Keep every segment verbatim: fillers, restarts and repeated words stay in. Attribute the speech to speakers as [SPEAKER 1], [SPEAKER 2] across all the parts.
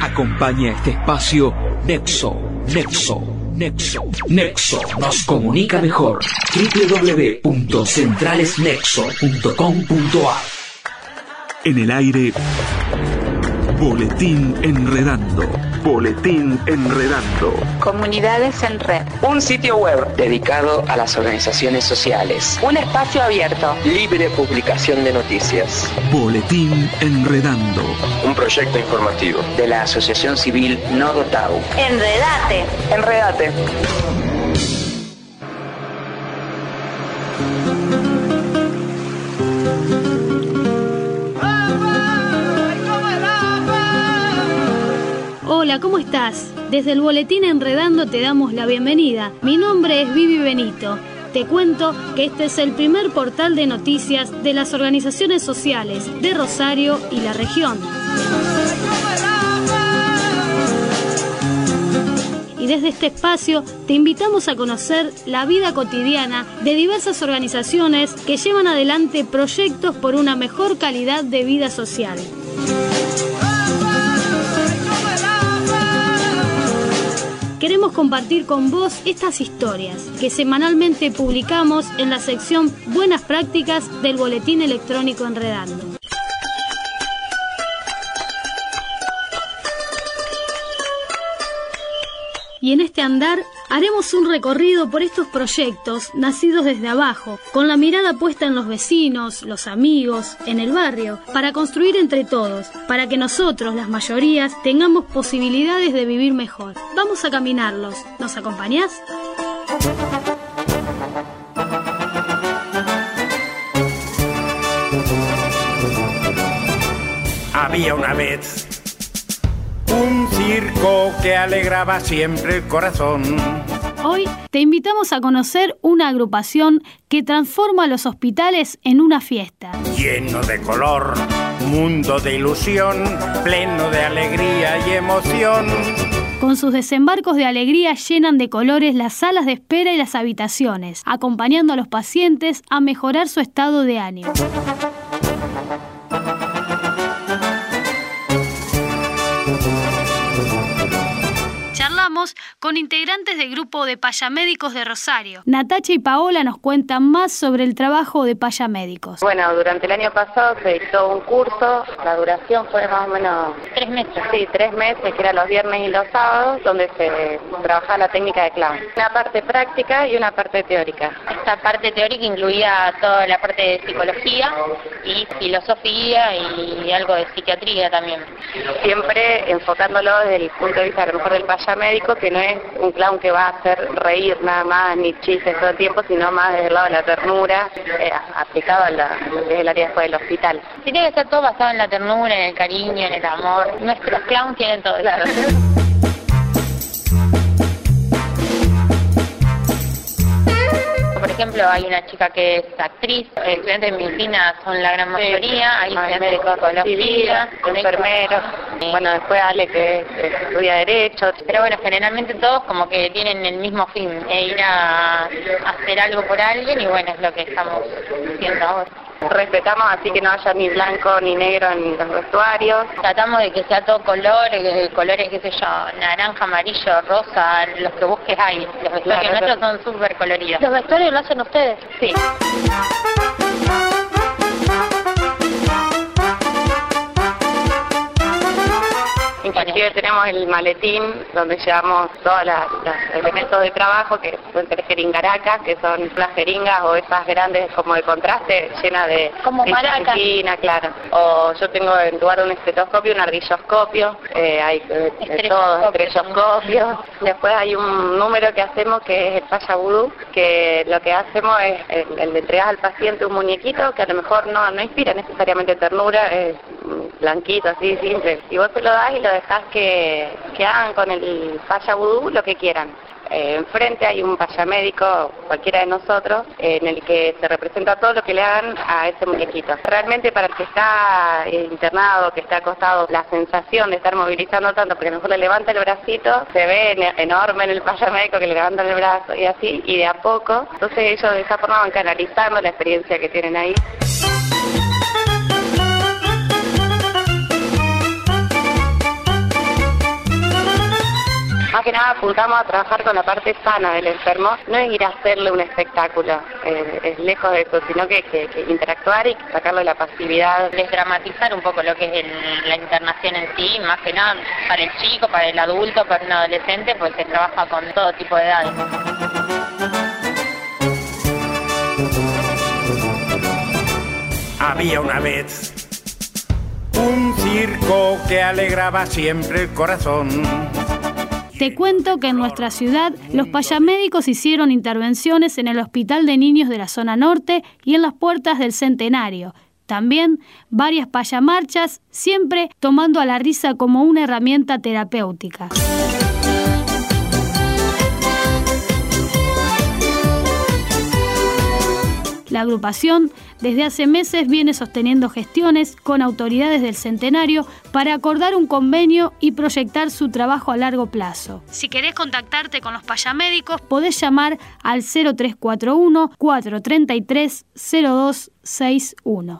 [SPEAKER 1] Acompaña este espacio Nexo, Nexo, Nexo, Nexo nos comunica mejor. doble u doble u doble u punto centrales nexo punto com punto a r. En el aire, Boletín Enredando. Boletín Enredando.
[SPEAKER 2] Comunidades en Red.
[SPEAKER 3] Un sitio web dedicado a las organizaciones sociales.
[SPEAKER 2] Un espacio abierto.
[SPEAKER 3] Libre publicación de noticias.
[SPEAKER 1] Boletín Enredando.
[SPEAKER 3] Un proyecto informativo de la Asociación Civil Nodo Tau.
[SPEAKER 2] Enredate.
[SPEAKER 3] Enredate.
[SPEAKER 4] Hola, ¿cómo estás? Desde el Boletín Enredando te damos la bienvenida. Mi nombre es Vivi Benito. Te cuento que este es el primer portal de noticias de las organizaciones sociales de Rosario y la región. Y desde este espacio te invitamos a conocer la vida cotidiana de diversas organizaciones que llevan adelante proyectos por una mejor calidad de vida social. Queremos compartir con vos estas historias que semanalmente publicamos en la sección Buenas Prácticas del Boletín Electrónico Enredando. Y en este andar haremos un recorrido por estos proyectos nacidos desde abajo, con la mirada puesta en los vecinos, los amigos, en el barrio, para construir entre todos, para que nosotros, las mayorías, tengamos posibilidades de vivir mejor. Vamos a caminarlos. ¿Nos acompañás?
[SPEAKER 5] Había una vez un circo que alegraba siempre el corazón.
[SPEAKER 4] Hoy te invitamos a conocer una agrupación que transforma los hospitales en una fiesta.
[SPEAKER 5] Lleno de color, mundo de ilusión, pleno de alegría y emoción.
[SPEAKER 4] Con sus desembarcos de alegría llenan de colores las salas de espera y las habitaciones, acompañando a los pacientes a mejorar su estado de ánimo. Charlamos con integrantes del grupo de payamédicos de Rosario. Natacha y Paola nos cuentan más sobre el trabajo de payamédicos.
[SPEAKER 6] Bueno, durante el año pasado se dictó un curso, la duración fue más o menos
[SPEAKER 2] Tres meses.
[SPEAKER 6] Sí, tres meses, que era los viernes y los sábados, donde se trabajaba la técnica de clown. Una parte práctica y una parte teórica.
[SPEAKER 2] Esta parte teórica incluía toda la parte de psicología y filosofía y algo de psiquiatría también.
[SPEAKER 6] Siempre enfocándolo desde el punto de vista a lo mejor del payamédico, que no es un clown que va a hacer reír nada más, ni chistes todo el tiempo, sino más desde el lado de la ternura, eh, aplicado a, la, a lo que es el área después del hospital.
[SPEAKER 2] Tiene que ser todo basado en la ternura, en el cariño, en el amor. Nuestros clowns tienen todo eso. Por ejemplo, hay una chica que es actriz, estudiantes de medicina son la gran mayoría, hay estudiantes de psicología,
[SPEAKER 6] enfermeros, bueno, después Ale que estudia Derecho.
[SPEAKER 2] Pero bueno, generalmente todos como que tienen el mismo fin, e ir a, a hacer algo por alguien, y bueno, es lo que estamos haciendo ahora.
[SPEAKER 6] Respetamos así que no haya ni blanco ni negro en los vestuarios.
[SPEAKER 2] Tratamos de que sea todo color, colores, qué sé yo, naranja, amarillo, rosa, los que busques hay. Los vestuarios claro, nuestros son súper coloridos.
[SPEAKER 6] ¿Los vestuarios lo hacen ustedes?
[SPEAKER 2] Sí.
[SPEAKER 6] Inclusive tenemos el maletín donde llevamos todos los elementos de trabajo, que pueden ser jeringaracas, que son las jeringas o esas grandes como de contraste, llenas de...
[SPEAKER 2] Como maracas.
[SPEAKER 6] Claro. O yo tengo en lugar de un estetoscopio, un ardilloscopio, eh, hay de, de todo, estrelloscopios. Después hay un número que hacemos que es el paya vudú, que lo que hacemos es el, el de entregar al paciente un muñequito que a lo mejor no, no inspira necesariamente ternura, es blanquito, así simple. Y vos se lo das y lo dejás que, que hagan con el paya vudú lo que quieran. Eh, enfrente hay un payamédico, cualquiera de nosotros, eh, en el que se representa todo lo que le hagan a ese muñequito. Realmente para el que está eh, internado, que está acostado, la sensación de estar movilizando tanto, porque a lo mejor le levanta el bracito, se ve en, enorme en el payamédico que le levanta el brazo y así, y de a poco. Entonces ellos de esa forma van canalizando la experiencia que tienen ahí. más que nada apuntamos a trabajar con la parte sana del enfermo, no es ir a hacerle un espectáculo, eh, es lejos de eso, sino que, que, que interactuar y sacarle la pasividad.
[SPEAKER 2] Desdramatizar un poco lo que es el, la internación en sí, más que nada para el chico, para el adulto, para un adolescente, pues se trabaja con todo tipo de edades.
[SPEAKER 5] Había una vez un circo que alegraba siempre el corazón.
[SPEAKER 4] Te cuento que en nuestra ciudad los payamédicos hicieron intervenciones en el Hospital de Niños de la Zona Norte y en las puertas del Centenario. También varias payamarchas, siempre tomando a la risa como una herramienta terapéutica. La agrupación desde hace meses viene sosteniendo gestiones con autoridades del Centenario para acordar un convenio y proyectar su trabajo a largo plazo. Si querés contactarte con los payamédicos, podés llamar al cero tres cuatro uno, cuatro tres tres, cero dos seis uno.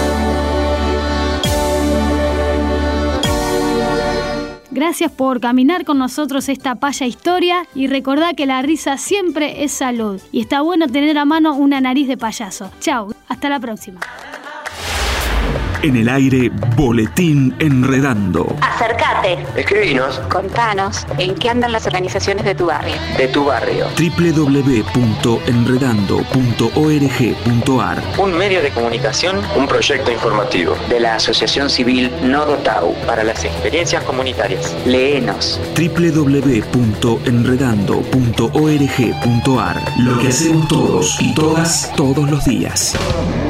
[SPEAKER 4] Gracias por caminar con nosotros esta paya historia y recordá que la risa siempre es salud y está bueno tener a mano una nariz de payaso. Chau, hasta la próxima.
[SPEAKER 1] En el aire, Boletín Enredando.
[SPEAKER 3] Acércate. Escribinos.
[SPEAKER 6] Contanos, ¿en qué andan las organizaciones de tu barrio?
[SPEAKER 3] De tu barrio.
[SPEAKER 1] doble u doble u doble u punto enredando punto org punto a r.
[SPEAKER 3] Un medio de comunicación. Un proyecto informativo. De la Asociación Civil Nodo Tau. Para las experiencias comunitarias. Léenos.
[SPEAKER 1] doble u doble u doble u punto enredando punto org punto a r. Lo que hacemos todos y todas todos los días.